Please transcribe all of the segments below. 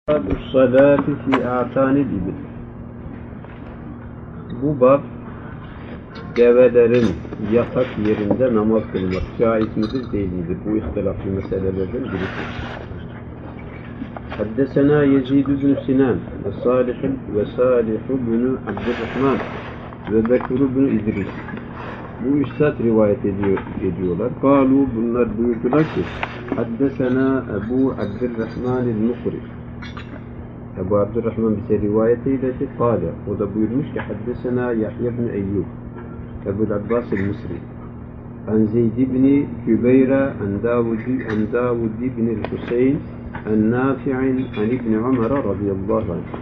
Salati fi a'tanil ibil. Bu bab develerin yatak yerinde namaz kılmak caiz midir değil midir? Bu ihtilaflı meselelerden birisi. Haddesena Yezid bin Sinan ve Salih bin Abdurrahman ve Bekir bin İdris. Bu üstad rivayet ediyorlar. Kalu, bunlar buyurdular ki Haddesena Ebu Abdurrahman el-Mukri. Ebu Abdurrahman bize rivayet eyledi. Kale, o da buyurmuş ki Haddesena Yahya bin Eyyub Ebu'l Abbas el-Misri an Zeyd ibn Kübeyre an Davud ibn el-Hüseyin an Nafi'in an İbn Ömer radıyallahu anh.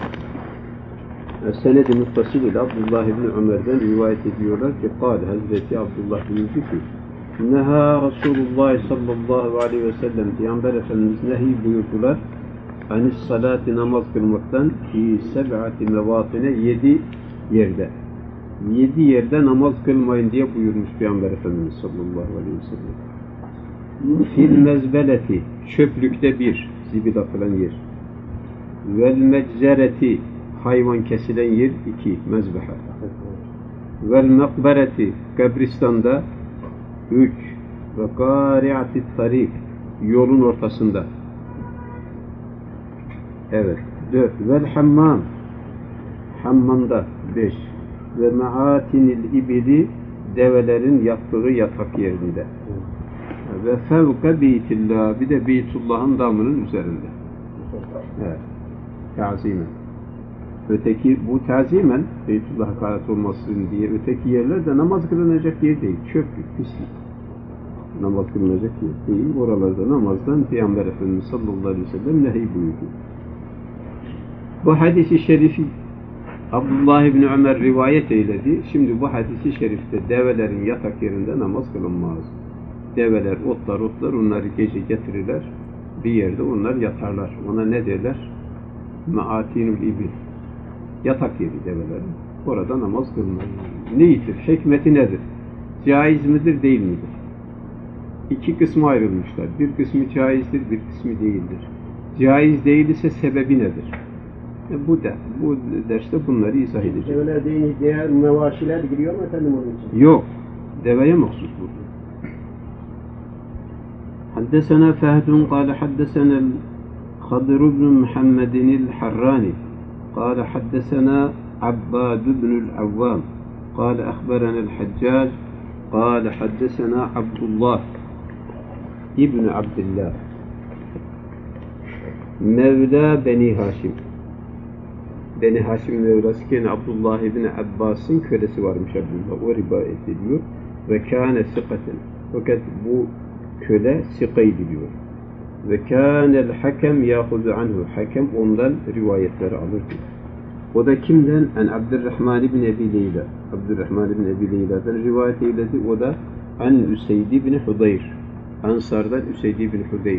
Sened-i muttasil ile Abdullah ibn Ömer'den rivayet ediyorlar ki Kale, Hazreti Abdullah buyurdu ki Neha Resulullah sallallahu aleyhi ve sellem, Peygamber Efendimiz nehi buyurdular anis salati, namaz kılmaktan fi seb'ati mevatine, 7 yerde. 7 yerde namaz kılmayın diye buyurmuş Peygamber Efendimiz sallallahu aleyhi ve sellem. Fil mezbeleti, çöplükte bir, zibil atılan yer. Vel meczereti, hayvan kesilen yer 2, mezbeha. Vel mekbereti, kabristanda 3. Ve kari'ati tarik, yolun ortasında. Evet. 4. Vel hammam, hammamda 5. Ve maatinil ibili, develerin yattığı yatak yerinde. Ve fevka beytillah, bir de Beytullah'ın damının üzerinde. Evet. Tazimen. Öteki, bu tazimen Beytullah'a hakaret olmasın diye, öteki yerlerde namaz kılınacak yer değil. Çöplük, pislik. Namaz kılınacak yer değil. Oralarda namazdan Peygamber Efendimiz sallallahu aleyhi ve sellem nehi buyurdu. Bu hadisi şerifi Abdullah ibn Ömer rivayet eyledi. Şimdi bu hadisi şerifte develerin yatak yerinde namaz kılınmaz. Develer, otlar, onları gece getirirler. Bir yerde onlar yatarlar. Ona ne derler? Maatinul ibil. Yatak yeri develerin. Orada namaz kılınmaz. Neyidir? Hikmeti nedir? Caiz midir, değil midir? 2 kısma ayrılmışlar. Bir kısmı caizdir, bir kısmı değildir. Caiz değil ise sebebi nedir? Bu derste bunları izah edeceğiz. Develer deyince diğer mevaşiler giriyor mu efendim onun için? Yok. Deveye mahsus bu. Haddesena Fehdun kâle haddesena Hadır ibn Muhammedin el-Harrani kâle haddesena Abbad ibn el-Avvam kâle ahberana el-Haccac kâle haddesena Abdullah ibn Abdillah Mevla Beni Haşim. Beni Haşim Mevlasıken Abdullah ibn Abbas'ın kölesi varmış Abdullah. O rivayet ediyor. Ve kâne sikaten. Fakat bu köle sikaydı diyor. Ve kânel hakem yâhudu anhu. Hakem ondan rivayetleri alırdı. O da kimden? En Abdurrahman ibn Ebi Leyla. Abdurrahman ibn Ebi Leyla'dan rivayet eyledi. O da en Üseyd ibn Hudeyr. Ansar'dan Üseyd ibn Hudeyr.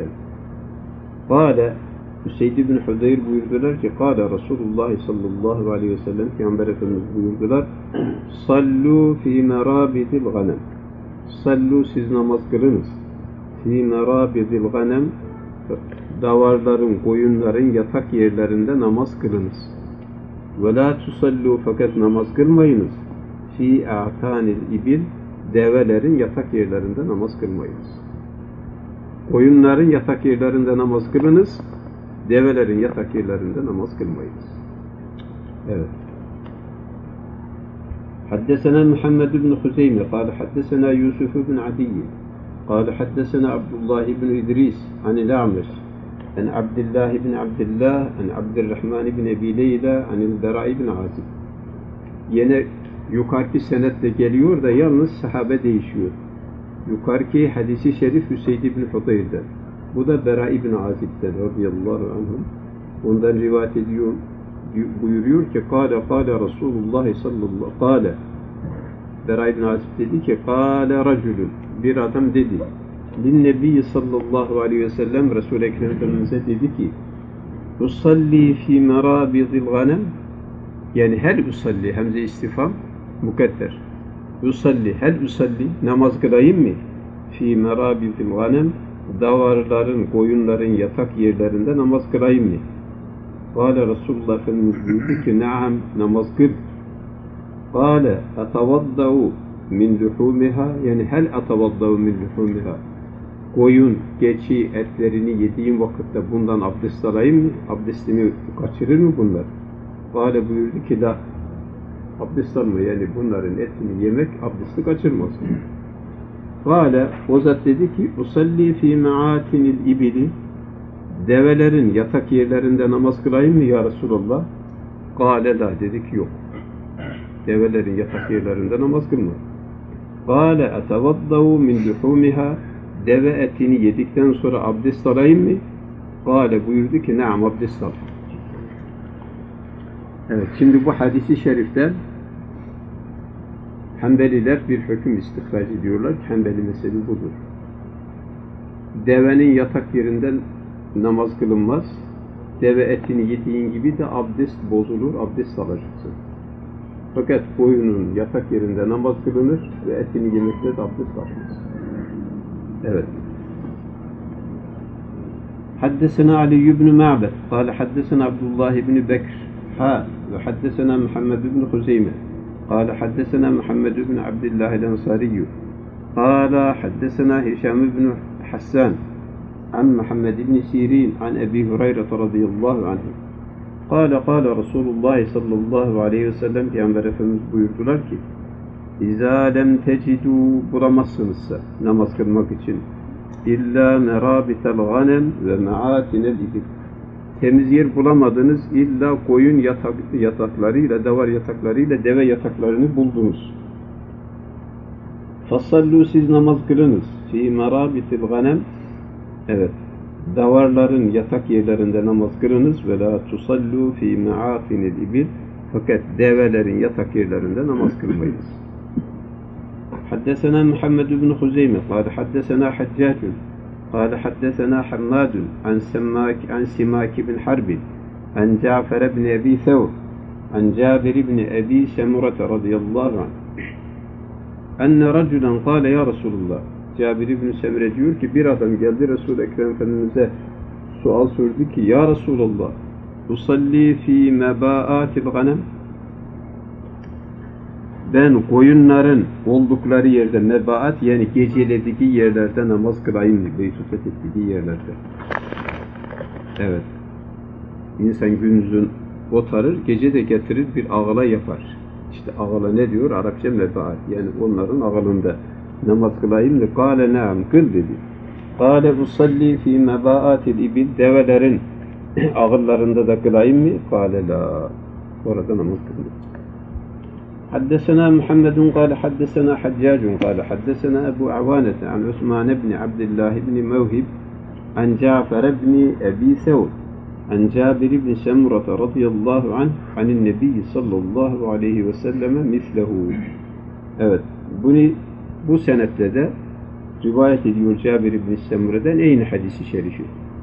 Kâle Üseyd ibn Hudeyr buyurdular ki Kâle Resulullah sallallahu aleyhi ve sellem, Peygamber Efendimiz buyurdular Sallu fî merâbidil ganem. Sallu, siz namaz kılınız. Fî merâbidil ganem, davarların, koyunların yatak yerlerinde namaz kılınız. Ve lâ tusallu, fakat namaz kılmayınız. Fî a'tanil ibil, develerin yatak yerlerinde namaz kılmayınız. Koyunların yatak yerlerinde namaz kılınız. Develerin yatak yerlerinde namaz kılmayınız. Evet. Haddesena Muhammed ibn Hüseyme kâle haddesena Yusuf ibn Adiyye kâle haddesena Abdullah ibn İdris anil A'meş an Abdullah ibn Abdullah an Abdurrahman ibn Ebi Leyla anil Bera ibn Azib. Yine yukarıki senetle geliyor da yalnız sahabe değişiyor. Yukarıki hadisi şerif Hüseyd ibn Hudeyr'den. Bu da Bera ibn Azib'den radıyallahu anhum. Ondan rivayet ediyor, buyuruyor ki Kâle Resulullah sallallahu kâle. Bera ibn Azib dedi ki Kâle racülün, bir adam dedi Linnebiyyi sallallahu aleyhi ve sellem, Resul-i Ekrem Efendimiz'e dedi ki Usalli fî merâbidil ganem, yani hel usalli, hemze istifam mukadder. Usalli, hel usalli, namaz kılayım mı? Fî merâbidil ganem, davarların, koyunların yatak yerlerinde namaz kılayım mı? Kâle Resulullah Efendimiz buyurdu ki naam, namaz kıl. Kâle atavaddau min luhumiha, yani hel atavaddau min luhumiha, koyun, keçi etlerini yediğim vakitte bundan abdest alayım mı? Abdestimi kaçırır mı bunlar? Kâle buyurdu ki la, abdest alma, yani bunların etini yemek abdesti kaçırmaz. Kâle, o zat dedi ki usalli fî me'âtinil ibili, develerin yatak yerlerinde namaz kılayım mı ya Resulallah? Kâle la, dedi ki yok. Develerin yatak yerlerinde namaz kılma. Kâle etevaddavu min luhumiha, deve etini yedikten sonra abdest alayım mı? Kâle, buyurdu ki naam, abdest al. Evet, şimdi bu hadisi şeriften Hanbeliler bir hüküm istihraç ediyorlar. Hanbeli mezhebi budur. Devenin yatak yerinden namaz kılınmaz. Deve etini yediğin gibi de abdest bozulur, abdest alacaksın. Fakat koyunun yatak yerinde namaz kılınır ve etini yemekle de abdest almaz. Evet. Haddesena Ali ibn Ma'bed, kâle haddesena Abdullah ibn Bekr, ve haddesena Muhammed ibn Huzeyme, kâle haddesena Muhammed ibn Abdillah el-Ensariyyü, kâle haddesena Hişam ibn Hassan, an Muhammed ibn Sirin, an Ebi Hureyre radıyallahu anh. Kâle kâle Resulullah sallallahu aleyhi ve sellem, Peygamber Efendimiz buyurdular ki İzâ lem tecidû, bulamazsınızsa namaz kılmak için İllâ merâbitel gânem ve me'âtinel ibil, temiz yer bulamadınız, illa koyun yataklarıyla, davar yataklarıyla deve yataklarını buldunuz. Fasallû, siz namaz kılınız. Fî merâbitil gânem, evet, davarların yatak yerlerinde namaz kılınız. Ve la tusallu fi me'atinil ibil, fakat develerin yatak yerlerinde namaz kılmayınız. Haddesena Muhammed ibn Huzeyme, kâle haddesena Haccacun, kâle haddesena Hammadun, an Simak ibn Harbin, an Cafer ibn Ebi Thawr, an Cabir ibn Ebi Semurata radıyallahu anh. Enne raculen kâle ya Resulullah, Cabir ibn Semure diyor ki bir adam geldi Resul-i Ekrem Efendimiz'e sual sordu ki ya Resulullah, usalli fi mebaatil ganem, ben koyunların oldukları yerde, mebaat yani gecelediği yerlerde namaz kılayım mı? Beytufet ettiği yerlerde. Evet. İnsan gündüzün otarır, gece de getirir bir ağla yapar. İşte ağla ne diyor? Arapça mebaat. Yani onların ağalında namaz kılayım mı? Kâle naam, kıl dedi. Kâle usalli fî mebâatil ibil, develerin ağıllarında da kılayım mı? Kâle la. Orada namaz kılıyor. Haddesena Muhammedun kâle haddesena Haccacun kâle haddesena Ebu Avanete an Osman ibn Abdillah ibn Mevhib an Cafer ibn Ebi Thawr an Cabir ibn Semurata radıyallahu anh anin Nebi sallallahu aleyhi ve selleme mislehu. Evet, bu senette de rivayet ediyor Cabir ibn Semura'dan aynı hadisi şerifi.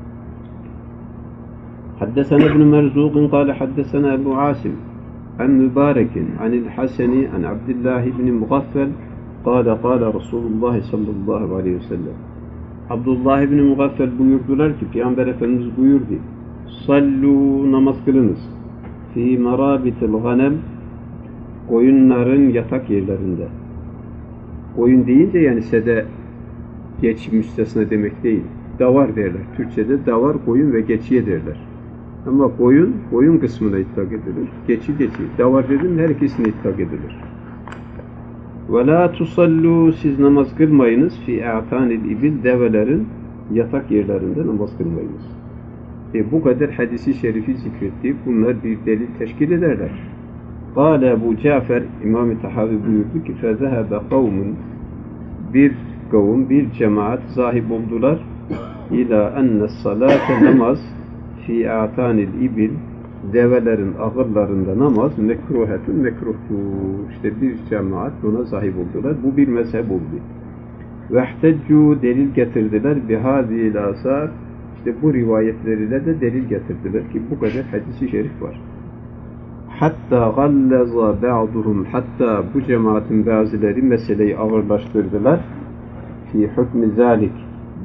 Haddesena ibn Merzuqin kâle haddesena Ebu Asim an Mübarekin anil Haseni an Abdillah ibn Mugaffel kâle kâle Resulullah sallallahu aleyhi ve sellem. Abdullah ibn Mugaffel buyurdular ki Peygamber Efendimiz buyurdu: sallu, namaz kılınız. Fî merabitil ganem, koyunların yatak yerlerinde. Koyun deyince yani sede geç müstesna demek değil. Davar derler. Türkçe'de davar, koyun ve geçiye derler. Ama koyun kısmına itlak edilir. Geçi. Davar dedim her ikisine itlak edilir. Ve la tusallu, siz namaz kılmayınız. Fî a'tanil ibil, develerin yatak yerlerinde namaz kılmayınız. Bu kadar hadisi şerifi zikrettik. Bunlar bir delil teşkil ederler. Kâle Ebu Cafer, İmam-ı Tahavi buyurdu ki فَذَهَبَ قَوْمٌ, bir kavim, bir cemaat zahip oldular. İlâ enne salâte, namaz, fî a'tanil ibil, develerin ağırlarında namaz, mekruhetun, mekruhtur. İşte bir cemaat buna sahip oldular. Bu bir mezhep oldu. Vehteccu, delil getirdiler. Bihâzîl âsâr, İşte bu rivayetleriyle de delil getirdiler ki bu kadar hadisi şerif var. Hatta gallaza ba'duhum, hatta bu cemaatin bazıları meseleyi ağırlaştırdılar. Fi hükmü zalik,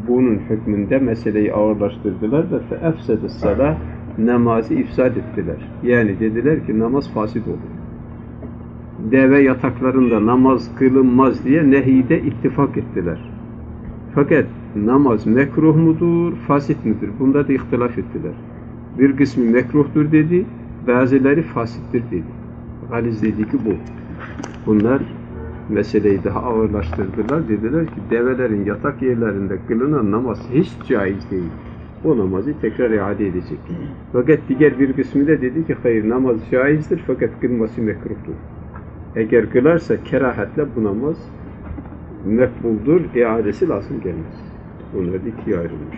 bunun hükmünde meseleyi ağırlaştırdılar da فَاَفْسَدِ الصَّلَاةِ namazı ifsad ettiler. Yani dediler ki namaz fasit olur. Deve yataklarında namaz kılınmaz diye nehide ittifak ettiler. Fakat namaz mekruh mudur, fasit midir? Bunda da ihtilaf ettiler. Bir kısmı mekruhtur dedi, bazıları fasittir dedi. Galiz dedi ki bu. Bunlar meseleyi daha ağırlaştırdılar. Dediler ki develerin yatak yerlerinde kılınan namaz hiç caiz değil. O namazı tekrar iade edecek. Fakat diğer bir kısmı da dedi ki hayır, namaz caizdir fakat kılması mekruhtur. Eğer kılarsa kerahatle bu namaz mekbuldur, iadesi lazım gelmez. Bunlar ikiye ayrılmış.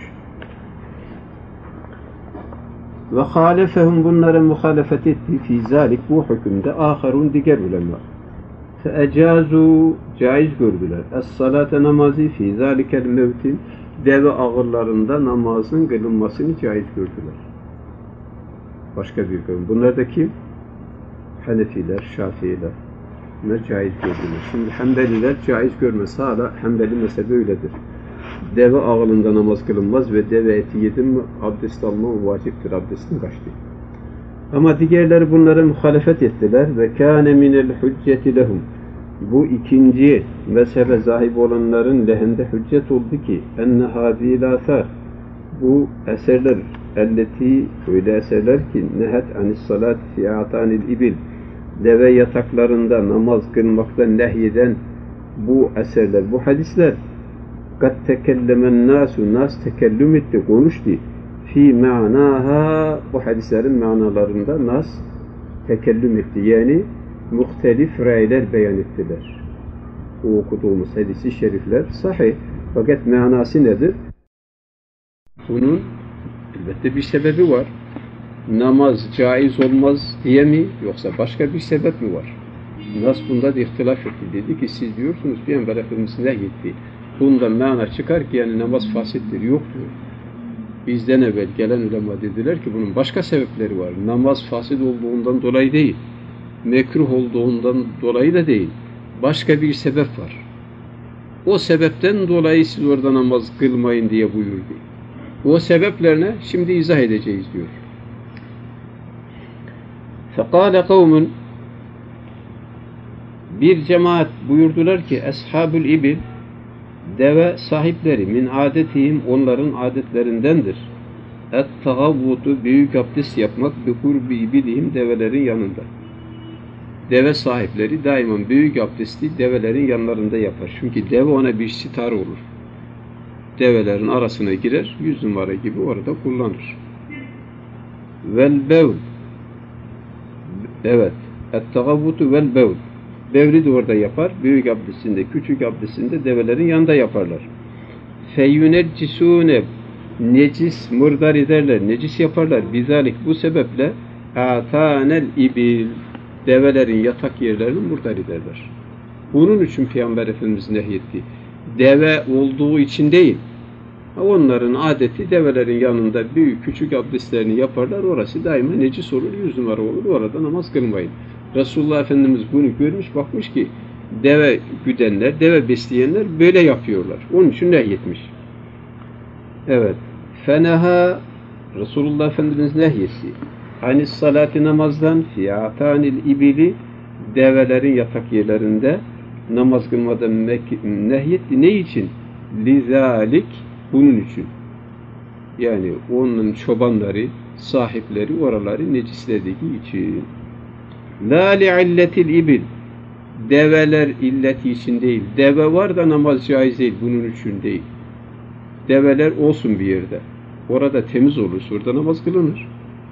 Ve halefehum, bunlara muhalefet etti fi zalik, bu hükümde aharun diğer ulema. Feecazu, caiz gördüler. Es-salate, namazı fi zalikel mevtin, deve ağırlarında namazın kılınmasını caiz gördüler. Başka bir kavim. Bunlar da kim? Hanefiler, Şafiiler. Bunlar caiz gördüler. Şimdi Hanbeliler caiz görmesi hala Hanbeli mezhebi öyledir. Deve ağırlığında namaz kılınmaz ve deve eti yedin mi abdest alma vaciptir. Abdestin kaçtı. Ama diğerleri bunlara muhalefet ettiler ve kâne minel hücceti lehum. Bu ikinci mezhebe sahip olanların lehinde hüccet oldu ki enne hâzîl âthâr, bu eserler elleti, öyle eserler ki nehet anis salat fi a'tanil ibil, deve yataklarında namaz kılmaktan nehyeden bu eserler, bu hadisler kad tekellemen nasu, nas tekellüm etti, konuştu fi ma'naha, bu hadislerin manalarında nas tekellüm etti, yani muhtelif raylar beyan ettiler. O okuduğumuz hadisi şerifler sahih, fakat manası nedir? Bunun elbette bir sebebi var. Namaz caiz olmaz diye mi, yoksa başka bir sebep mi var? Nas bunda da ihtilaf etti. Dedi ki siz diyorsunuz Peygamber Efendimiz nehyetti. Bundan mana çıkar ki yani namaz fasittir. Yok diyor. Bizden evvel gelen ulema dediler ki bunun başka sebepleri var. Namaz fasit olduğundan dolayı değil. Mekruh olduğundan dolayı da değil. Başka bir sebep var. O sebepten dolayı siz orada namaz kılmayın diye buyurdu. O sebeplerine şimdi izah edeceğiz diyor. فَقَالَ قَوْمٌ, bir cemaat buyurdular ki eshabül ibil, deve sahipleri, min adetihim, onların adetlerindendir. Et-tagavvutu, büyük abdest yapmak, bi kurbi ibilihim, develerin yanında. Deve sahipleri daima büyük abdesti develerin yanlarında yapar. Çünkü deve ona bir sitar olur. Develerin arasına girer, 100 numara gibi orada kullanır. Vel bevl, evet, et-tagavvutu vel bevl, bevli de orada yapar. Büyük abdestinde, küçük abdestinde develerin yanında yaparlar. Feyyuneccisûne, necis murdar ederler, necis yaparlar. Bizalik, bu sebeple âtânel ibil, develerin yatak yerlerini murdar ederler. Bunun için Peygamber Efendimiz nehyetti. Deve olduğu için değil. Onların adeti develerin yanında büyük küçük abdestlerini yaparlar. Orası daima necis olur, 100 numara olur. Orada namaz kılmayın. Resulullah Efendimiz bunu görmüş, bakmış ki deve güdenler, deve besleyenler böyle yapıyorlar. Onun için nehyetmiş. Evet. Feneha, Resulullah Efendimiz nehyetti. Hanis salati, namazdan, fiyâtânil ibili, develerin yatak yerlerinde namaz kılmadan nehyetti. Ne için? Lizalik, bunun için. Yani onun çobanları, sahipleri oraları necislediği için. La li'illetil ibil, develer illeti için değil. Deve var da namaz caiz değil, bunun için değil. Develer olsun bir yerde. Orada temiz olursa orada namaz kılınır.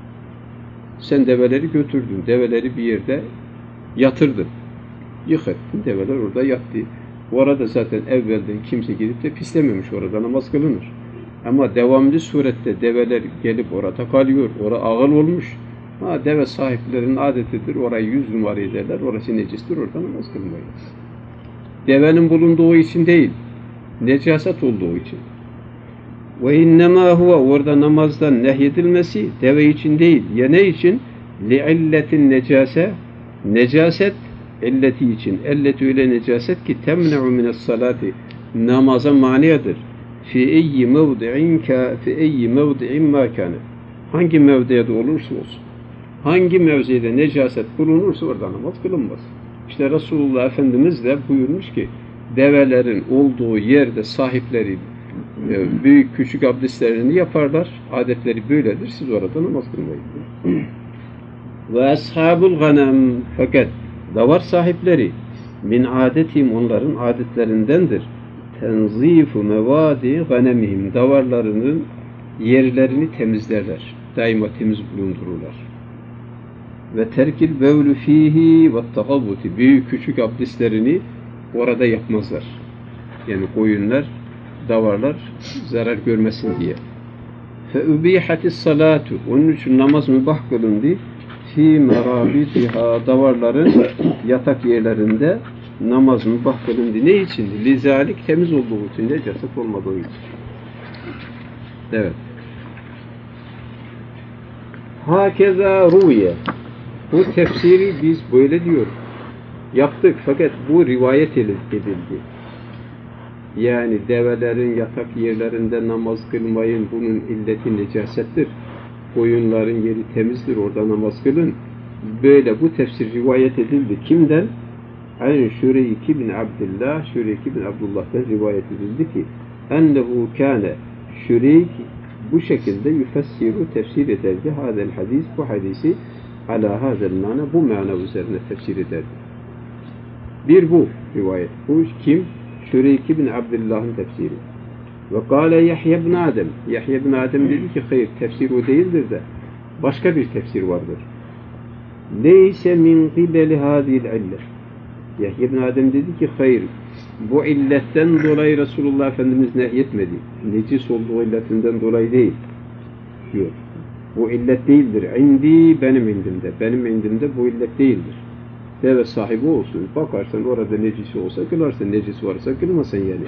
Sen develeri götürdün, develeri bir yerde yatırdın. Yıkattın, develer orada yattı. Orada zaten evvelden kimse gidip de pislememiş, orada namaz kılınır. Ama devamlı surette develer gelip orada kalıyor, orada ağıl olmuş. Deve sahiplerinin adetidir, orayı 100 numara ederler, orası necistir, orada namaz kılmayız. Devenin bulunduğu için değil, necaset olduğu için. Ve innemâ huve, orada namazdan nehyedilmesi deve için değil. Ya ne için? Li'illetin necase, necaset illeti için. Elleti öyle necaset ki temne'u mines salati, namaza maniyedir. fi eyyi mevdi'in ma kana. Hangi mevdiyede olursa olsun, hangi mevzide necaset bulunursa orada namaz kılınmaz. İşte Resulullah Efendimiz de buyurmuş ki, develerin olduğu yerde sahipleri büyük küçük abdestlerini yaparlar. Adetleri böyledir. Siz orada namaz kılmayın. Ve ashabul ganem, fakat davar sahipleri min adetim, onların adetlerindendir. Tenzifu mevadi ganemihim, davarlarının yerlerini temizlerler. Daima temiz bulundururlar. Ve terkil bevlü fihi ve tagabuti, büyük küçük abdestlerini orada yapmazlar. Yani koyunlar, davarlar zarar görmesin diye. Fe ubihatis salatu, onun için namaz mübah kılındı. Fi merabitiha, davarların yatak yerlerinde namaz mübah kılındı. Ne için? Lizalik, temiz olduğu için, necaset olmadığı için. Evet. Hakeza ruye. Bu tefsiri biz böyle diyoruz. Yaptık fakat bu rivayet edildi. Yani develerin yatak yerlerinde namaz kılmayın, bunun illeti necasettir. Koyunların yeri temizdir, orada namaz kılın. Böyle bu tefsir rivayet edildi. Kimden? Aynı Şureyk bin Abdullah, Şureyk bin Abdullah'tan rivayet edildi ki ennehu kâne, Şureyk bu şekilde yüfessiru, tefsir ederdi. Hadel hadis, bu hadisi ala hazel mana, bu mana üzerine tefsir ederdi. Bir bu rivayet. Bu kim? Şureyk bin Abdullah'ın tefsiri. Ve kâle Yahya bin Adem. Yahya bin Adem dedi ki hayır, tefsir o değildir de başka bir tefsir vardır. Leyse min qibeli hâzihil illet. Yahya bin Adem dedi ki hayır, bu illetten dolayı Resulullah Efendimiz nehyetmedi. Necis olduğu illetinden dolayı değil diyor. Bu illet değildir. İndi, benim indimde. Benim indimde bu illet değildir. Deve sahibi olsun. Bakarsan orada necisi olsa kılarsın. Necis varsa kılmasın yani.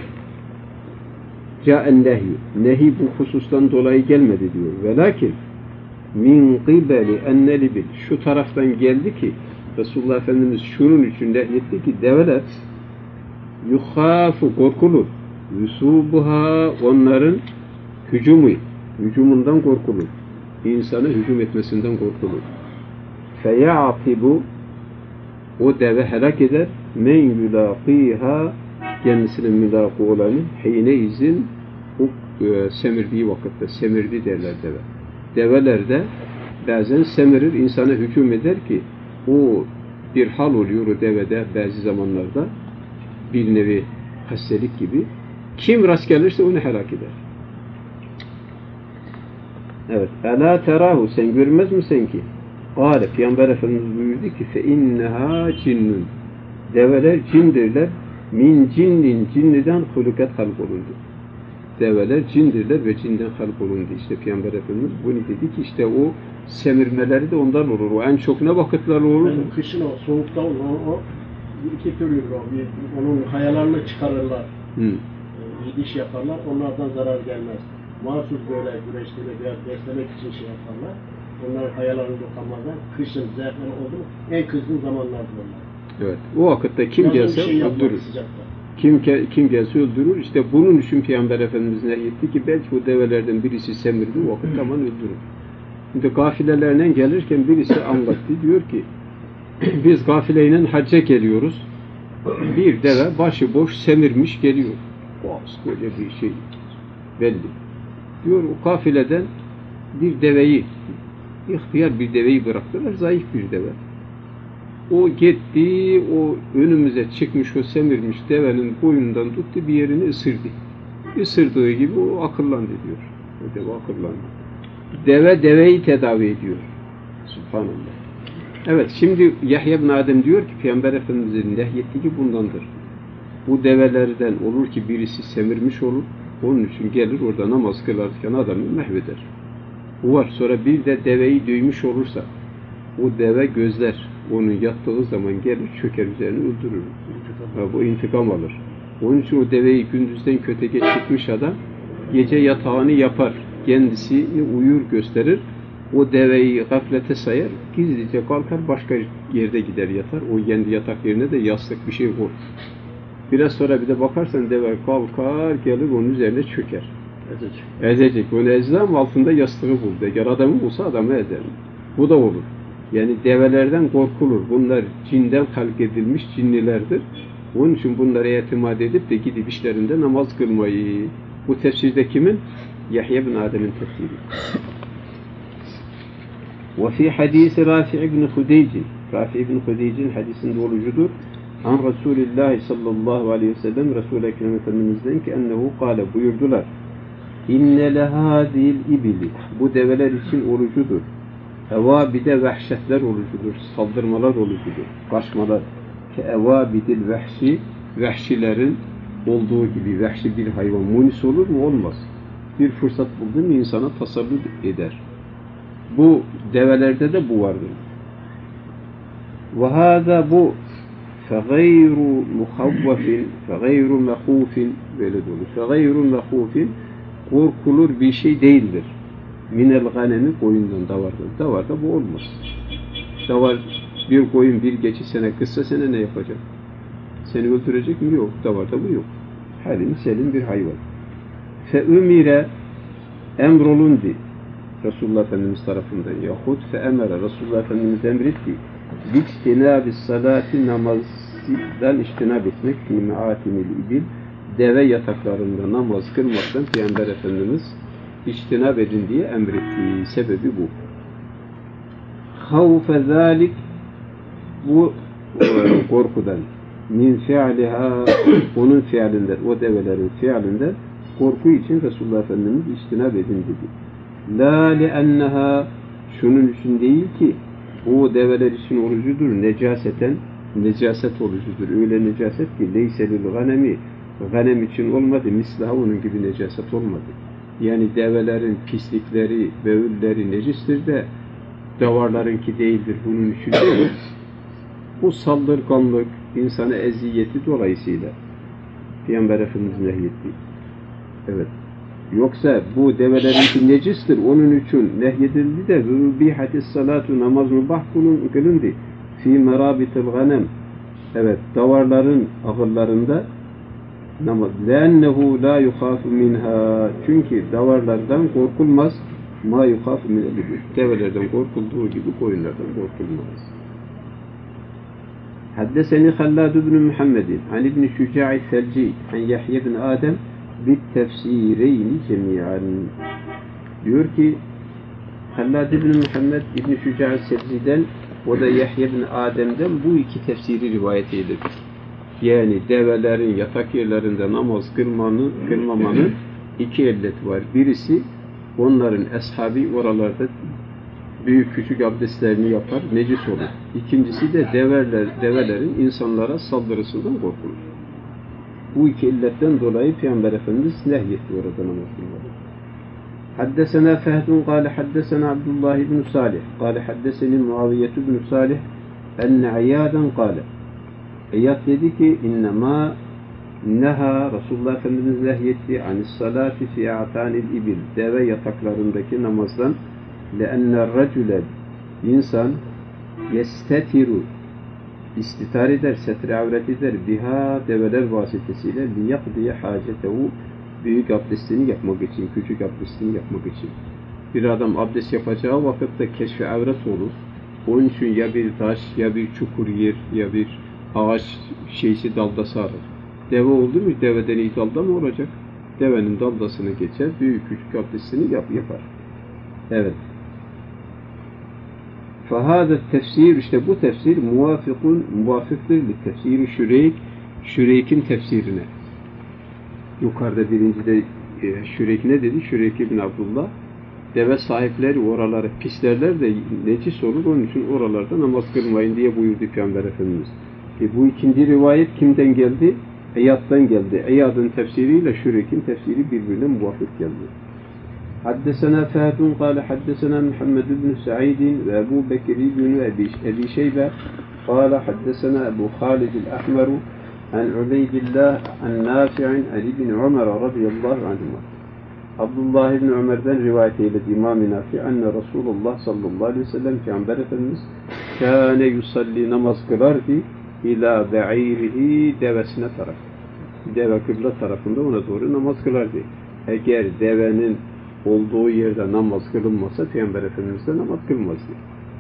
Câen nehi. Nehi bu husustan dolayı gelmedi diyor. Velakin min qibeli ennelibil. Şu taraftan geldi ki Resulullah Efendimiz şunun için nehyetti ki develer yuhafu, korkulur. Yusubuha, onların hücumundan korkulur. İnsana hücum etmesinden korkulur. Feya'tibu, o deve helak eder. Men yulaqiha, kendisinin mülakı olanı hine izin, o semirdiği vakitte, semirdi derler deve. Develerde bazen semirir, insana hücum eder ki o bir hal oluyor o devede bazı zamanlarda, bir nevi hastalık gibi. Kim rast gelirse onu helak eder. Evet. Ela terahu, sen görmez misin ki? Kâle, Peygamber Efendimiz buyurdu ki fe inneha cinnun. Develer cindirler. Min cinnin, cinniden hulukat halk olundu. Develer cindirler ve cinden halk olundu. İşte Peygamber Efendimiz bunu dedi ki işte o semirmeleri de ondan olur. O en çok ne vakitler olur? Yani kışın o soğukta o iki türlüdür o. Onun hayalarını çıkarırlar. Diş yaparlar. Onlardan zarar gelmez. Mahsus böyle güreşleri veya beslemek için şey yaparlar. Onların hayalarını dokunmadan kışın zaten oldu mu en kızgın zamanlardır onlar. Evet. O vakitte kim gelse öldürür. Kim gelse öldürür. İşte bunun için Peygamber Efendimiz nehyetti ki belki o develerden birisi semirdi, o vakit tamam öldürür. Şimdi gafilelerine gelirken birisi anlattı. Diyor ki biz gafileyle hacca geliyoruz. Bir deve başıboş semirmiş geliyor. Böyle bir şey belli. Diyor o kafileden bir deveyi, ihtiyar bir deveyi bıraktılar, zayıf bir deve. O gitti, o önümüze çıkmış, o semirmiş devenin boyundan tuttu, bir yerini ısırdı. Isırdığı gibi o akıllandı diyor. O deve akıllandı. Deve deveyi tedavi ediyor. Subhanallah. Evet, şimdi Yahya bin Adem diyor ki Peygamber Efendimiz'in nehyettiği bundandır. Bu develerden olur ki birisi semirmiş olur, onun için gelir orada namaz kılarken adamı mahveder. Bu var. Sonra bir de deveyi dövmüş olursa, o deve gözler, onun yattığı zaman gelir, çöker üzerine öldürür. Bu intikam alır. Onun için o deveyi gündüzden kötege çıkmış adam, gece yatağını yapar, kendisini uyur gösterir, o deveyi gaflete sayar, gizlice kalkar, başka yerde gider yatar, o kendi yatak yerine de yastık bir şey koyar. Biraz sonra bir de bakarsan deve kalkar, gelir onun üzerine çöker. Ezecek. Onu ezdi ama altında yastığı buldu. Eğer adamı bulsa adamı eder. Bu da olur. Yani develerden korkulur. Bunlar cinden halk edilmiş cinnilerdir. Onun için bunlara itimat edip de gidip işlerinde namaz kılmayı. Bu tefsirde kimin? Yahya bin Adem'in tefsiri. وفي حديث رافع بن خديج رافع بن خديج'in hadisinde olucudur. An Resulullah sallallahu aleyhi ve sellem Resul-i Ekrem Efendimiz'den ki ennehu kâle buyurdular. İnne lehâzîl ibili bu develer için olucudur. Evâbide vehşetler olucudur. Saldırmalar olucudur. Kaçmalar. Ke evâbidil vehşi vehşilerin olduğu gibi vehşi bir hayvan munis olur mu? Olmaz. Bir fırsat buldu mu insana tasallut eder. Bu develerde de bu vardır. Ve hâzâ bu فَغَيْرُ مُخَوَّفٍ فَغَيْرُ مَخُوفٍ böyle de olur. فَغَيْرُ مَخُوفٍ korkulur bir şey değildir. Minel ganemi koyundan, davardan. Davarda bu olmaz. Davar bir koyun bir geçi sene kıssa sene ne yapacak? Seni öldürecek mi? Yok. Davarda bu yok. Halim selim bir hayvan. فَاُمِرَ emrolundu. Resulullah Efendimiz tarafından yahut feemere Resulullah Efendimiz emretti. Biçtinâbis salâti namazdan iştinab etmek fî me'âtinil ibil deve yataklarında namaz kılmaktan Peygamber Efendimiz iştinab edin diye emrettiği sebebi bu. Havfe zâlik bu korkudan min fi'liha onun fiilinden o develerin fiilinden korku için Resulullah Efendimiz iştinab edin dedi. La li'enneha şunun için değil ki bu develer için orucudur. Necaseten necaset orucudur. Öyle necaset ki leyselil ganemi ganem için olmadı. Mislaha onun gibi necaset olmadı. Yani develerin pislikleri, bevülleri necistir de davarlarınki değildir. Bunun için değil. Bu saldırganlık, insana eziyeti dolayısıyla Peygamber Efendimiz nehyetti. Evet. Yoksa bu develerinki necistir. Onun için nehyedildi de rubihatis salatu namaz mübah kılındı. Fi merabitil ganem. Evet, davarların ahırlarında namaz. Lennehu la yukhafu minha. Çünkü davarlardan korkulmaz. Ma yukhafu min ebidir. Develerden korkulduğu gibi koyunlardan korkulmaz. Haddeseni Hallad ibn Muhammedin an ibn Şuca'i Selci an Yahya ibn Adem bit tefsireyni cemiyan. Diyor ki Hallad ibn Muhammed ibn Şuca'i Selci'den o da Yahya ibn Adem'den bu iki tefsiri rivayet edilir. Yani develerin yatak yerlerinde namaz kılmamanın iki illeti var. Birisi onların eshabi oralarda büyük küçük abdestlerini yapar, necis olur. İkincisi de develerin insanlara saldırısından korkulur. Bu iki illetten dolayı Peygamber Efendimiz nehyetti orada namaz kılmadı. Haddesena Fehdun kâle haddesena Abdullah ibn Salih kâle haddeseni Muaviye ibn Salih enne İyâden kâle İyâd dedi ki innemâ neha Resulullah Efendimiz nehyetti anis salati fi a'tanil ibil deve yataklarındaki namazdan لأن الرجل insan yestetiru istitar eder, setre avret eder biha develer vasıtasıyla liyakdiye hacetehu büyük abdestini yapmak için, küçük abdestini yapmak için. Bir adam abdest yapacağı vakitte keşfe avret olur. Onun için ya bir taş, ya bir çukur yer, ya bir ağaç şeysi dalda sarır. Deve oldu mu deveden iyi dalda mı olacak? Devenin daldasını geçer, büyük küçük abdestini yapar. Evet. فَهَذَا tefsir işte bu tefsir muvafıktır tefsiri Şüreyk, Şüreyk'in tefsirine. Yukarıda birincide Şüreyk ne dedi? Şüreyk ibn Abdullah deve sahipleri oraları pislerler de necis olur, onun için oralarda namaz kılmayın diye buyurdu Peygamber Efendimiz. Bu ikinci rivayet kimden geldi? İyad'dan geldi. İyad'ın tefsiriyle Şüreyk'in tefsiri birbirine muvafık geldi. حدثنا فهد قال حدثنا محمد بن سعيد وأبو بكر بن أبي شيبة قال حدثنا أبو خالد الأحمر عن عبيد الله عن نافع عن ابن عمر رضي الله عنهما Abdullah ibn Ömer'den rivayet eyledi İmam-ı Nafi enne Resulullah sallallahu aleyhi ve sellem Peygamber Efendimiz kâne yusalli namaz kılardı ila be'irihi devesine taraf. deve kıbla tarafında ona doğru namaz kılardı. Eğer devenin olduğu yerde namaz kılınmasa Peygamber Efendimiz de namaz kılmazdı.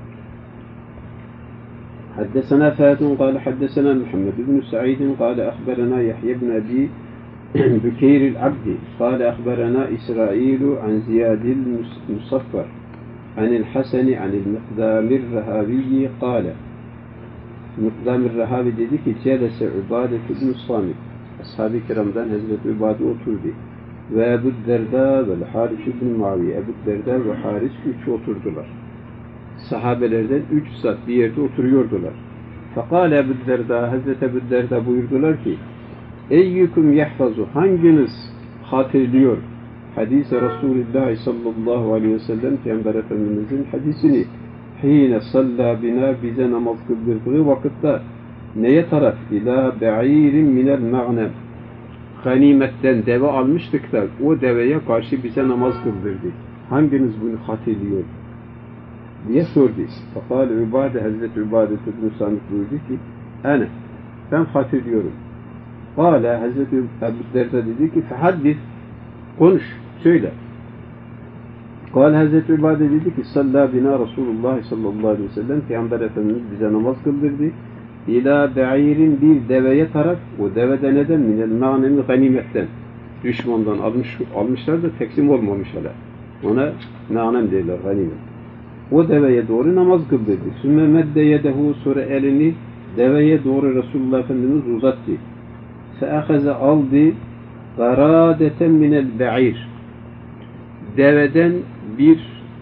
حدثنا فهد قال حدثنا محمد بن سعيد قال أخبرنا يحيى بن أبي بكير العبد قال أخبرنا إسرائيل عن زياد المصفر عن الحسن عن المقدام الرهابي قال المقدام الرهابي dedi ki celese Ubade ibn Samit ashab-ı kiramdan Hazreti Ubade oturdu ve Ebu Derda ve Haris ibn Muaviye Ebu Derda ve Haris üç oturdular. Sahabelerden 3 saat bir yerde oturuyordular. Fekale Ebu Derda, Hazreti Ebu Derda buyurdular ki Eyyüküm yahfazu, hanginiz hatırlıyor hadis-i Resulullah sallallahu aleyhi ve sellem Peygamber Efendimizin hadisini hine salla bina bize namaz kıldırdığı vakitte neye taraf? İlâ be'irin minel ma'nem, ganimetten deve almıştık da o deveye karşı bize namaz kıldırdı. Hanginiz bunu hatırlıyor? diye sordu. Fakale Ubade, Hazreti Ubade ibn Samit buyurdu ki ben hatırlıyorum. Kale Hazreti Ebu Derda dedi ki fehaddis, konuş, söyle. Kale Hazreti Ubade dedi ki salla bina Resulullah sallallahu aleyhi ve sellem Peygamber Efendimiz bize namaz kıldırdı. İlâ be'irin, bir deveye taraf, o devede neden? Minel ma'nemi ganimetten. Düşmandan almışlar da teksim olmamış hala. Ona ma'nem derler, ganimet. O deveye doğru namaz kıldırdı. Sümme medde yedehu, sonra elini deveye doğru Resulullah Efendimiz uzattı. Fe'ahaze aldı garadeten minel be'ir, deveden bir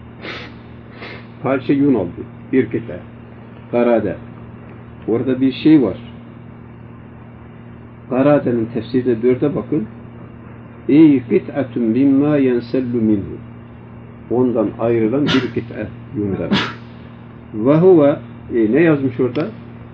parça yün aldı. Bir kıta. Garade. Orada bir şey var. Garade'nin tefsirine 4'e bakın. Ey kıt'atun mimma yensellu minhu. Ondan ayrılan bir kıta yünden. Ve huve, ne yazmış orada?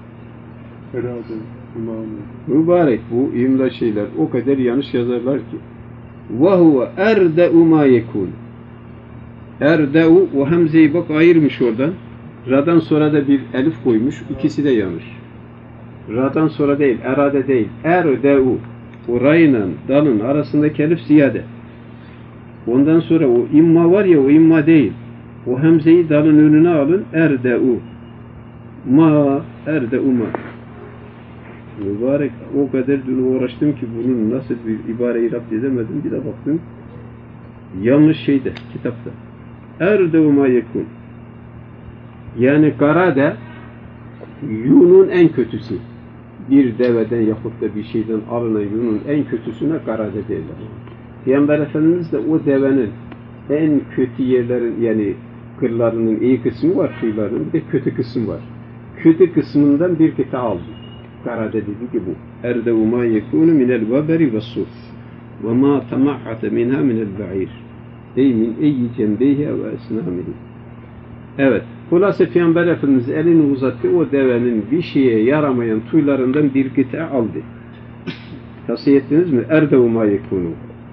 Mübarek, bu imla şeyler o kadar yanlış yazarlar ki. Ve huve erde'u ma yekun. Erde'u, o hemzeyi bak ayırmış oradan. Ra'dan sonra da bir elif koymuş. İkisi de yanlış. Ra'dan sonra değil, erade değil. Erde'u. O ra'yla dalın arasındaki elif ziyade. Ondan sonra o imma var ya, o imma değil. O hemzeyi dalın önüne alın. Erde'u. Ma, erde'u ma. Mübarek, o kadar dün uğraştım ki bunun nasıl bir ibareyi rapt edemedim. Bir de baktım. Yanlış şeyde, kitapta. Erde'u ma yekun. Yani garade yunun en kötüsü. Bir deveden yahut da bir şeyden alınan yunun en kötüsüne garade derler. Peygamber Efendimiz de o devenin en kötü yerlerin, yani kırlarının iyi kısmı var, kıylarının bir de kötü kısmı var. Kötü kısmından bir kıta aldı. Garade dedi ki bu. Erde'u ma yekûnu minel veberi ve suf ve ma tema'ate minha minel ba'ir. Ey min eyyi cembeyhi ve esnamihi. Evet. Hulasa Peygamber Efendimiz elini uzattı, o devenin bir şeye yaramayan tüylarından bir kıta aldı. Tavsiye ettiniz mi? Erde'u ma yekûnu.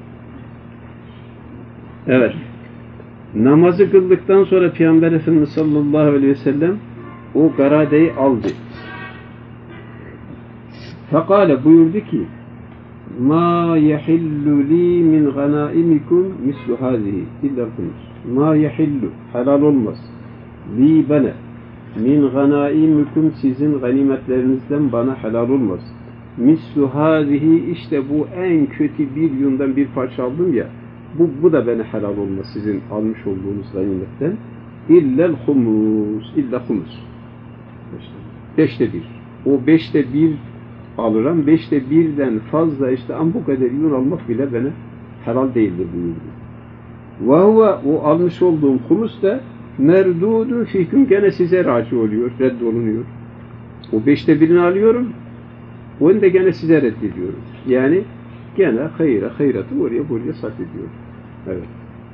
Evet. Namazı kıldıktan sonra Peygamber Efendimiz sallallahu aleyhi ve sellem o garadeyi aldı. Fekale, buyurdu ki ma yehillu li min ganaimikum mislu hazihi illa kumus. Ma yehillu, helal olmaz. Li bana min ganaimikum, sizin ganimetlerinizden bana helal olmaz. Mislu hazihi, işte bu en kötü bir yundan bir parça aldım ya, bu da bana helal olmaz sizin almış olduğunuz ganimetten. İllel humus, illa humus. 5'te 1. O 5'te 1 alırım, 5'te 1'den fazla işte bu kadar yun almak bile bana helal değildir buyurdu. Ve huve, o almış olduğum humus da merdudu fiküm, gene size raci oluyor, reddolunuyor. O 5'te 1'ini alıyorum, onu da gene size reddediyorum. Yani gene hayratı oraya buraya sarf ediyor. Evet.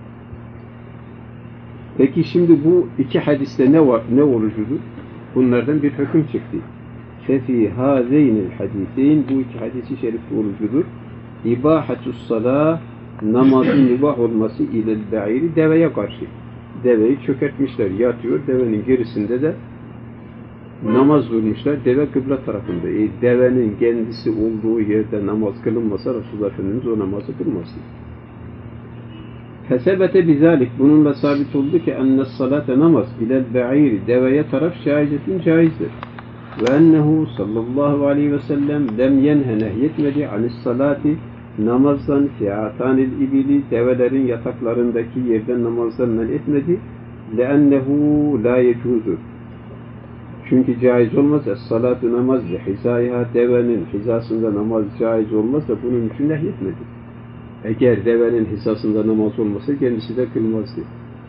Peki şimdi bu iki hadiste ne var, ne orucudur? Bunlardan bir hüküm çıktı. Fefi hazeynil hadiseyn, bu iki hadisi şerifte orucudur. İbahatus salah, namazın mübah olması ilel ba'iri, deveye karşı. Deveyi çökertmişler, yatıyor. Devenin gerisinde de namaz durmuşlar, deve kıble tarafında. Devenin kendisi olduğu yerde namaz kılınmasa Resulullah Efendimiz o namazı kılmasın. Fesebete bizalik, bununla sabit oldu ki enne salate namaz ilel be'iri, deveye taraf caizetun caizdir. Ve ennehu sallallahu aleyhi ve sellem lem yenhe nehyetmedi anis salati, namazdan fi'atanil ibili, develerin yataklarındaki yerden namazdan men etmedi. Leennehu la yecuzu, çünkü caiz olmaz. Es-salatu namaz ve hizaiha, devenin hizasında namaz caiz olmazsa bunun için nehyetmedi. Eğer devenin hizasında namaz olmasa kendisi de kılmazdı.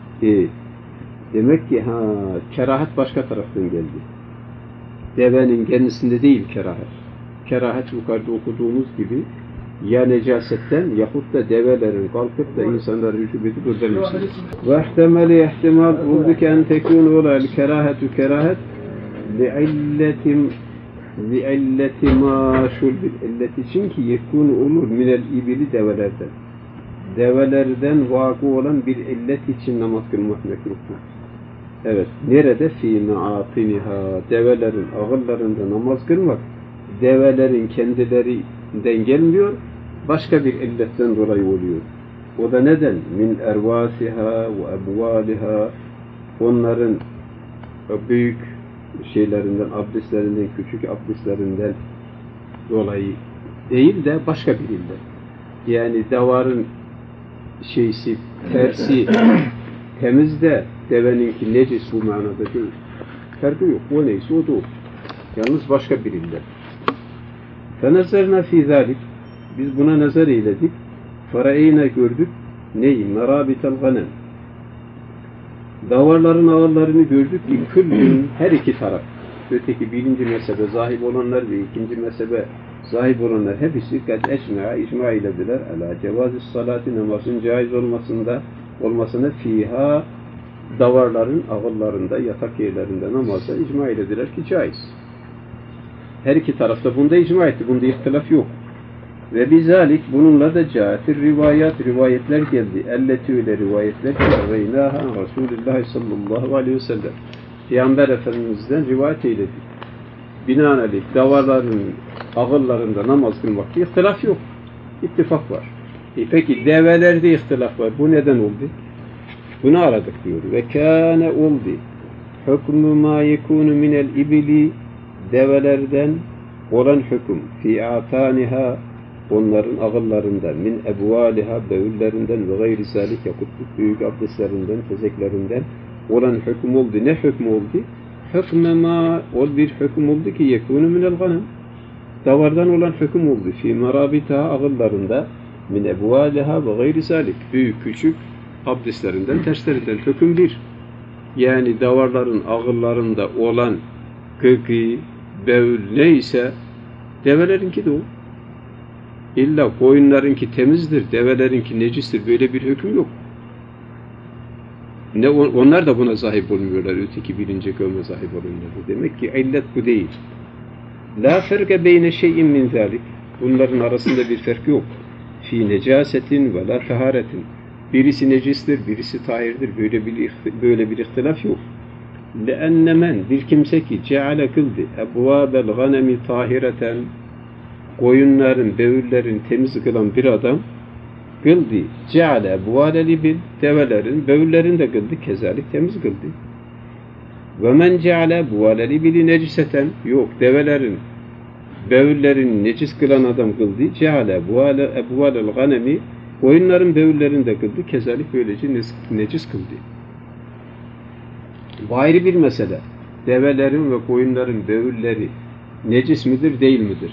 Demek ki kerahat başka taraftan geldi. Devenin kendisinde değil kerahat. Kerahat yukarıda okuduğumuz gibi ya necasetten yahut da develerin kalkıp da insanları rücub edip öldürmesi. Ve ihtemeli ihtimal buldu ki en tekûn ola'l kerahetu kerahet li'illeti maşul illeti için ki yekûn olur minel ibili develerden. Develerden vakı olan bir illet için namaz kılmak mekruhtur. Evet, nerede? Fî me'atiniha, develerin ağırlarında namaz kılmak, develerin kendilerinden gelmiyor, başka bir illetten dolayı oluyor. O da neden? Min ervasiha ve ebvaliha, onların büyük şeylerinden, abdestlerinden, küçük abdestlerinden dolayı değil de başka bir illet. Yani davarın tersi temiz de deveninki necis bu manada değil. Farkı yok. O neyse o da o. Yalnız başka bir illet. فَنَزَرْنَا فِي ذَٰلِكِ, biz buna nazar eyledik. فَرَeyْنَا, gördük. Neyi? مَرَابِتَ الْغَنَمِ, davarların ağırlarını gördük ki küllün, her iki taraf, öteki birinci mezhebe zahip olanlar ve ikinci mezhebe zahip olanlar hepsi icma eylediler. Ala cevazis salati, namazın caiz olmasına fiha, davarların ağırlarında, yatak yerlerinde namazda icma eylediler ki caiz. Her iki tarafta bunda icma etti. Bunda ihtilaf yok. Ve bizalik, bununla da caitir rivayetler geldi. Elleti öyle rivayetler ki reynaha Resulullah sallallahu aleyhi ve sellem, Peygamber Efendimiz'den rivayet eyledik. Binaenaleyh davarların ağırlarında namaz kılmakta ihtilaf yok. İttifak var. Peki develerde ihtilaf var. Bu neden oldu? Bunu aradık diyor. Ve kâne oldu. Hükmü mâ yekûnü minel ibili, develerden olan hüküm. Fî âtâniha, onların ağırlarında, min ebvâliha, bevüllerinden ve gayri sâlik, yakuttuk büyük abdestlerinden, tezeklerinden olan hüküm oldu. Ne hükmü oldu? Hükme ma, o bir hüküm oldu ki yekûnü minel ganem, davardan olan hüküm oldu. Fî merâbitaha, ağırlarında, min ebvâliha ve gayri sâlik, büyük küçük abdestlerinden, terslerinden hüküm bir. Yani davarların ağırlarında olan gıgı, bevül neyse develerinki de o. İlla koyunlarınki temizdir, develerinki necistir. Böyle bir hüküm yok. Onlar da buna sahip olmuyorlar. Öteki birinci kavme sahip olanlar. Demek ki illet bu değil. La ferke beyne şeyin min zalik. Bunların arasında bir fark yok. Fi necasetin ve la taharetin. Birisi necistir, birisi tahirdir. Böyle bir ihtilaf yok. لَاَنَّ مَنْ, bir kimse ki ceale kıldı ebvâbel ganemi tahireten, koyunların, bevüllerin temiz kılan bir adam kıldı. Ceale ebvâlel ibil, develerin, bevüllerin de kıldı, kezalik temiz kıldı. Ve men ceale ebvâlel ibili neciseten, yok develerin, bevüllerin necis kılan adam kıldı. Ceale ebvâlel ganemi, koyunların, bevüllerin de kıldı, kezalik böylece necis kıldı. Bu ayrı bir mesele. Develerin ve koyunların bevülleri necis midir, değil midir?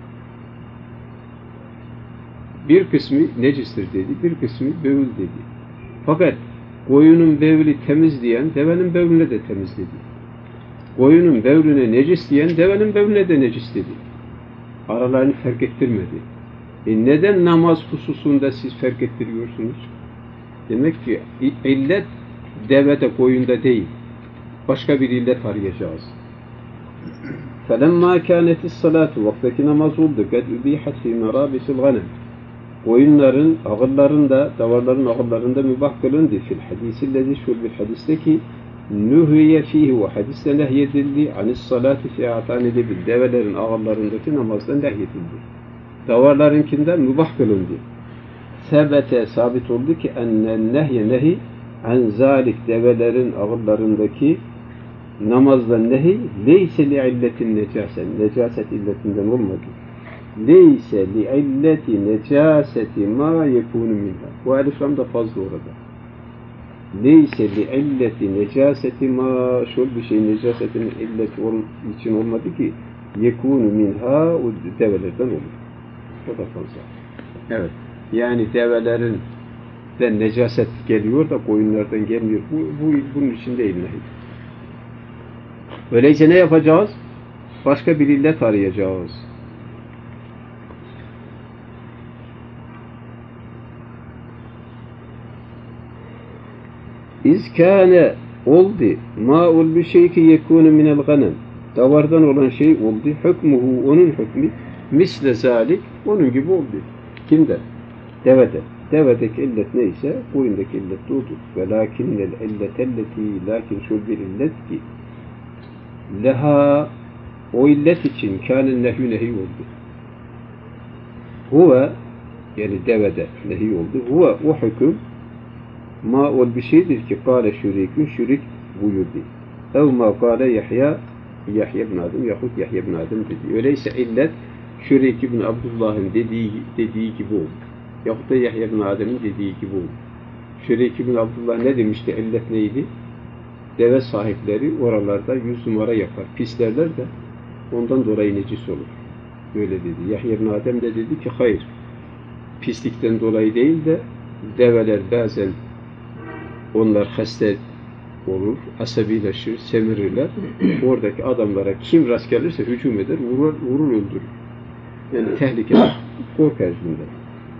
Bir kısmı necistir dedi, bir kısmı bevül dedi. Fakat koyunun bevülü temiz diyen, devenin bevlüne de temiz dedi. Koyunun bevlüne necis diyen, devenin bevlüne de necis dedi. Aralarını fark ettirmedi. Neden namaz hususunda siz fark ettiriyorsunuz? Demek ki illet devede, koyunda değil. Başka bir illet arayacağız. فَلَمَّا كَانَتِ الصَّلَاتُ, vaktaki namaz oldu. قَدْ اُبِيحَتْ فِي مَرَابِسِ الْغَنَمِ, koyunların ağırlarında, davarların ağırlarında mübah kılındı. Fil hadisillezi, şu bir hadiste ki Nuhiye fihi ve hadiste nehyedildi. Anis salati fi a'tanil ibil. Develerin ağırlarındaki namazdan nehyedildi. Davarlarınkinden mübah kılındı. Sebete sabit oldu ki ennen nehye nehi en zalik develerin ağırlarındaki namazdan nehi leyse li illetin necasen. Necaset illetinden olmadı. Leyse li illeti necaseti ma yekunu minha. Bu elif lam da fazla orada. Leyse li illeti necaseti ma, şöyle bir şey necasetinin illeti için olmadı ki yekunu minha, o develerden olur. O da fazla. Evet. Yani develerin de necaset geliyor da koyunlardan gelmiyor. Bunun için değil nehi. Öyleyse ne yapacağız? Başka bir illet arayacağız. İzkâne oldu. Ma'ul bir şey ki yekûne minel ganem. Davardan olan şey oldu. Hükmuhu, onun hükmü. Misle zalik, onun gibi oldu. Kimde? Devede. Devedeki illet neyse, koyundaki illet de odur. Ve lakinnel illetelleti, lakin şu bir illet ki leha, o illet için kânen nehyü nehi oldu. Huve, yani devede nehi oldu. Huve, o hüküm ma ol bir şeydir ki kâle şürikün, şürik buyurdu. Ev ma kâle Yahya ibn Adem yahut Yahya ibn Adem dedi. Öyleyse illet Şürik ibn Abdullah'ın dediği gibi oldu. Yahut da Yahya ibn Adem'in dediği gibi oldu. Şürik ibn Abdullah ne demişti? İllet neydi? Deve sahipleri oralarda 100 numara yapar. Pislerler de ondan dolayı necis olur. Böyle dedi. Yahya ibn Adem de dedi ki hayır. Pislikten dolayı değil de develer bazen onlar hasta olur, asabileşir, semirirler. Oradaki adamlara kim rast gelirse hücum eder, vurur öldürür. Yani tehlikeli, korkar bundan.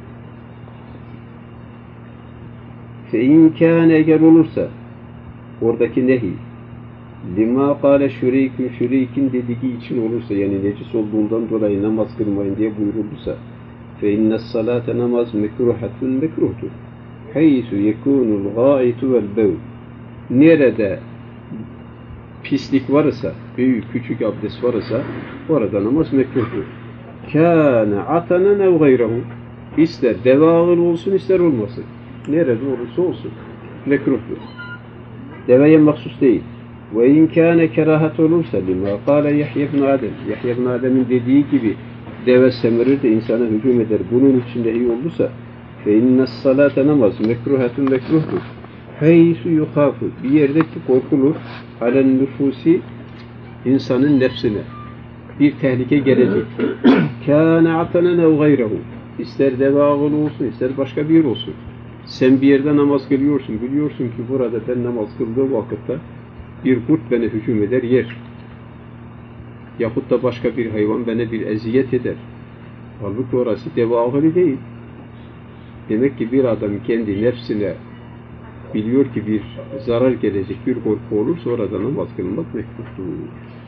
فَاِنْ كَانَ eğer olursa, oradaki nehi, lima kâle şürikün dediği için olursa, yani necis olduğundan dolayı namaz kılmayın diye buyurulursa, فَاِنَّ الصَّلَاةَ namaz mekruhatun mekruhtur. حَيْثُ يَكُونُ الْغَائِتُ وَالْبَوْ nerede pislik varsa, büyük küçük abdest varsa, orada namaz mekruhtur. Kâne atanen ev gayrehu. İster deve ağır olsun, ister olmasın. Nerede olursa olsun. Mekruhtur. Deveye mahsus değil. Ve in kâne kerahat olursa lima kâle Yahya ibn Adem. Yahya ibn Adem'in dediği gibi deve semirir de insana hücum eder. Bunun içinde iyi olursa fe innes salate namaz mekruhatun mekruhtur. Haysu yuhafu. Bir yerdeki korkulur. Alen nüfusi insanın nefsine. Bir tehlike gelecek. Kâne atanen ev gayrehu. İster deve ağıl olsun, ister başka bir yer olsun. Sen bir yerde namaz kılıyorsun. Biliyorsun ki burada ben namaz kıldığım vakitte bir kurt bana hücum eder, yer. Yahut da başka bir hayvan bana bir eziyet eder. Halbuki orası deve ağılı değil. Demek ki bir adam kendi nefsine biliyor ki bir zarar gelecek, bir korku olursa orada namaz kılmak mekruhtur.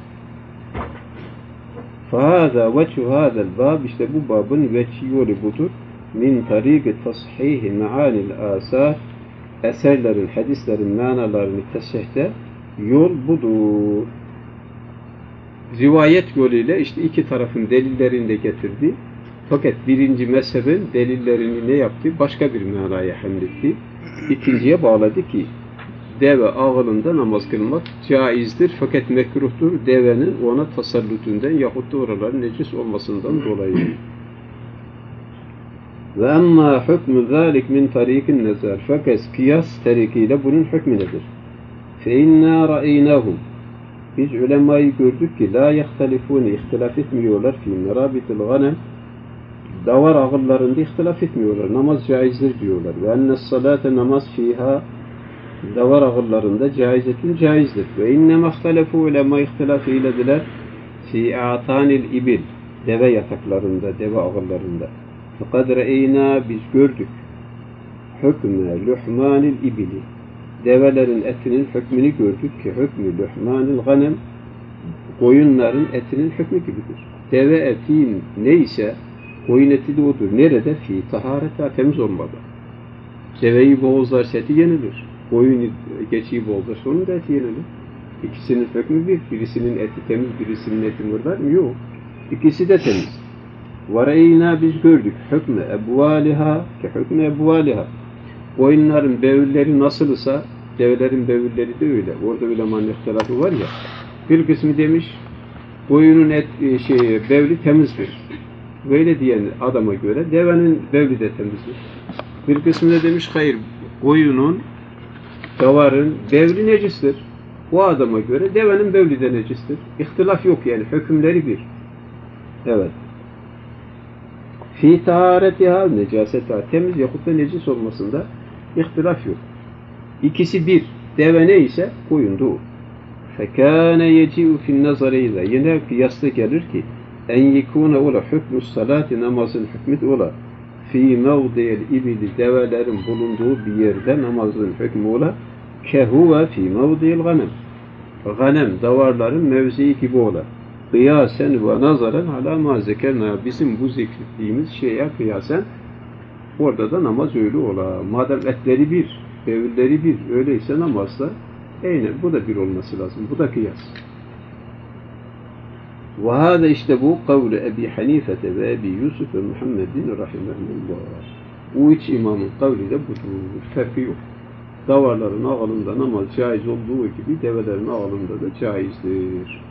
فَهَذَا وَجْهُ هَذَا الْبَابِ işte bu babın veçhi yolu budur. مِنْ طَرِيقِ تَصْحِيهِ مَعَانِ الْآسَارِ eserlerin, hadislerin manalarını tesihte yol budur. Rivayet yoluyla işte iki tarafın delillerini de getirdi. Fakat birinci mezhebin delillerini ne yaptı? Başka bir manaya hamletti. İkinciye bağladı ki deve ağılında namaz kılmak caizdir fakat mekruhtur devenin ona tasallutundan yahut da oraların necis olmasından dolayı. Ve emma hükmü zâlik min tarikin nezar fakat kıyas tarikiyle bunun hükmü nedir? Fe inna ra'inahum biz ulemayı gördük ki la yahtalifûne ihtilaf etmiyorlar fi merabitil ganem davar ağıllarında ihtilaf etmiyorlar. Namaz caizdir diyorlar. Ve ennes salate namaz fiha davar ağıllarında caizetün caizdir. Ve innem ihtelefu ulema ihtilaf eylediler fi a'tanil ibil deve yataklarında, deve ağıllarında. Fakat re'ina biz gördük hükme luhmanil ibili develerin etinin hükmünü gördük ki hükmü luhmanil ganem koyunların etinin hükmü gibidir. Deve etin neyse koyun eti de odur. Nerede? Fi taharete temiz olmalı. Deveyi boğuzlar seti yenilir. Koyun geçiği bolda, onun da eti yenilir. İkisinin hükmü bir. Birisinin eti temiz, birisinin eti mırdar mı? Yok. İkisi de temiz. وَرَيْنَا biz gördük. Hükmü ebvaliha ke hükmü ebvaliha. Koyunların bevülleri nasılsa develerin bevülleri de öyle. Orada ulemanın ihtilafı var ya. Bir kısmı demiş koyunun bevli temizdir. Böyle diyen adama göre devenin bevli de temizdir. Bir kısmı da demiş hayır. Koyunun, davarın bevli necistir. O adama göre devenin bevli de necistir. İhtilaf yok yani. Hükümleri bir. Evet. Fî taharetiha necasetiha. Temiz yahut da necis olmasında ihtilaf yok. İkisi bir. Deve ne ise koyun da o. فَكَانَ يَجِعُ فِي النَّظَرِ اِذَا yine kıyasla gelir ki en yekûne ola hükmü salati namazın hükmü ola fî mevdiyel ibili develerin bulunduğu bir yerde namazın hükmü ola kehuve fî mevdiyel ganem ganem davarların mevzii gibi ola kıyasen ve nazaren alâ mâ zekerna bizim bu zikrettiğimiz şeye kıyasen orada da namaz öyle ola. Madem etleri bir, bevülleri bir, öyleyse namazda aynen bu da bir olması lazım. Bu da kıyas. Ve hâde işte bu kavlu Ebi Hanifete ve Ebi Yusuf ve Muhammedin rahimehullah. Bu üç imamın kavli de budur. Farkı yok. Davarların ağalında namaz caiz olduğu gibi develerin ağalında da caizdir.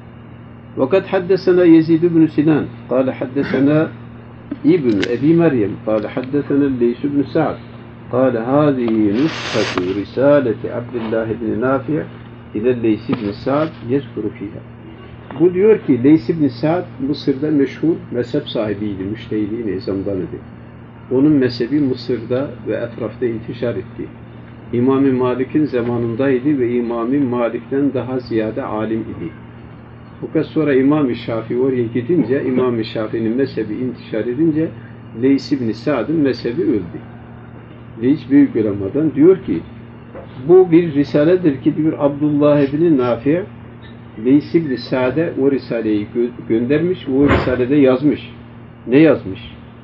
وقد حدثنا يزيد بن سنان قال حدثنا ابن أبي مريم قال حدثنا الليث بن سعد قال هذه نسخة رسالة عبد الله بن نافع إلى الليث بن سعد يذكر فيها. Bu diyor ki Leys ibn Sa'd Mısır'da meşhur mezhep sahibiydi, müştehidi nizamdanıydı. Onun mezhebi Mısır'da ve etrafta intişar etti. İmam-ı Malik'in zamanındaydı ve İmam-ı Malik'ten daha ziyade alim idi. Fakat sonra İmam-ı Şafii oraya gidince, İmam-ı Şafii'nin mezhebi intişar edince Leys ibn Sa'd'ın mezhebi öldü. Leys büyük ulemadan diyor ki bu bir risaledir ki diyor Abdullah ibn Nafi' Leys ibn Sa'd'e o risaleyi göndermiş, o risalede yazmış. Ne yazmış?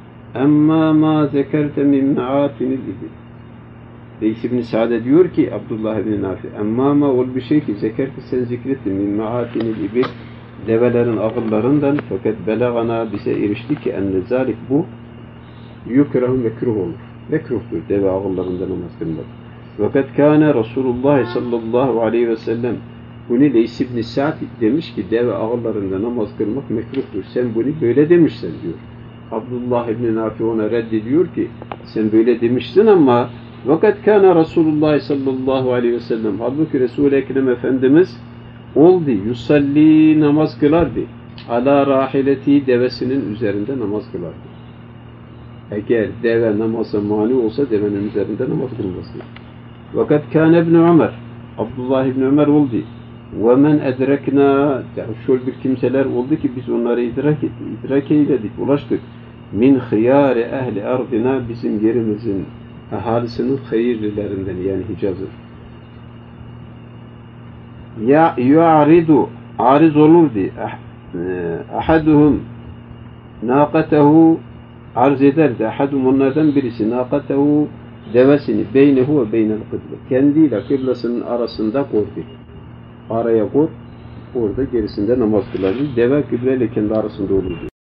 Emma ma zekerte min ma'atinil ibil. Leys ibn Sa'd'e diyor ki Abdullah ibn Nafi emma ma ol bir şey ki zekerte sen zikrettin min ma'atinil ibil develerin ağıllarından fakat belagana bize erişti ki enne zalik bu yukrahu mekruh olur. Mekruhtur deve ağıllarında namaz kılmak. Fakat kâne Resulullah sallallahu aleyhi ve sellem bunu Leys ibn Sa'd demiş ki deve ağıllarında namaz kılmak mekruhtur. Sen bunu böyle demişsin diyor. Abdullah ibn Nafi ona reddediyor ki sen böyle demişsin ama fakat kâne Resulullah sallallahu aleyhi ve sellem halbuki Resul-i Ekrem Efendimiz oldu. Yusalli namaz kılardı. Ala rahileti devesinin üzerinde namaz kılardı. Eğer deve namaza mani olsa devenin üzerinde namaz kılması. Fakat kâne ibn Ömer Abdullah ibn Ömer oldu. Ve men edrekna şöyle bir kimseler oldu ki biz onları idrak eyledik, ulaştık. Min khiyari ehli ardina bizim yerimizin ahalisinin hayırlilerinden yani Hicaz'ın. Ya yu'aridu ariz olurdu. Ahaduhum naqatehu arz ederdi. Ahadum onlardan birisi naqatehu devesini beynehu ve beynel kıble. Kendiyle kıblasının arasında koydu. Araya koy, orada gerisinde namaz kılardı. Deve kıbleyle kendi arasında olurdu.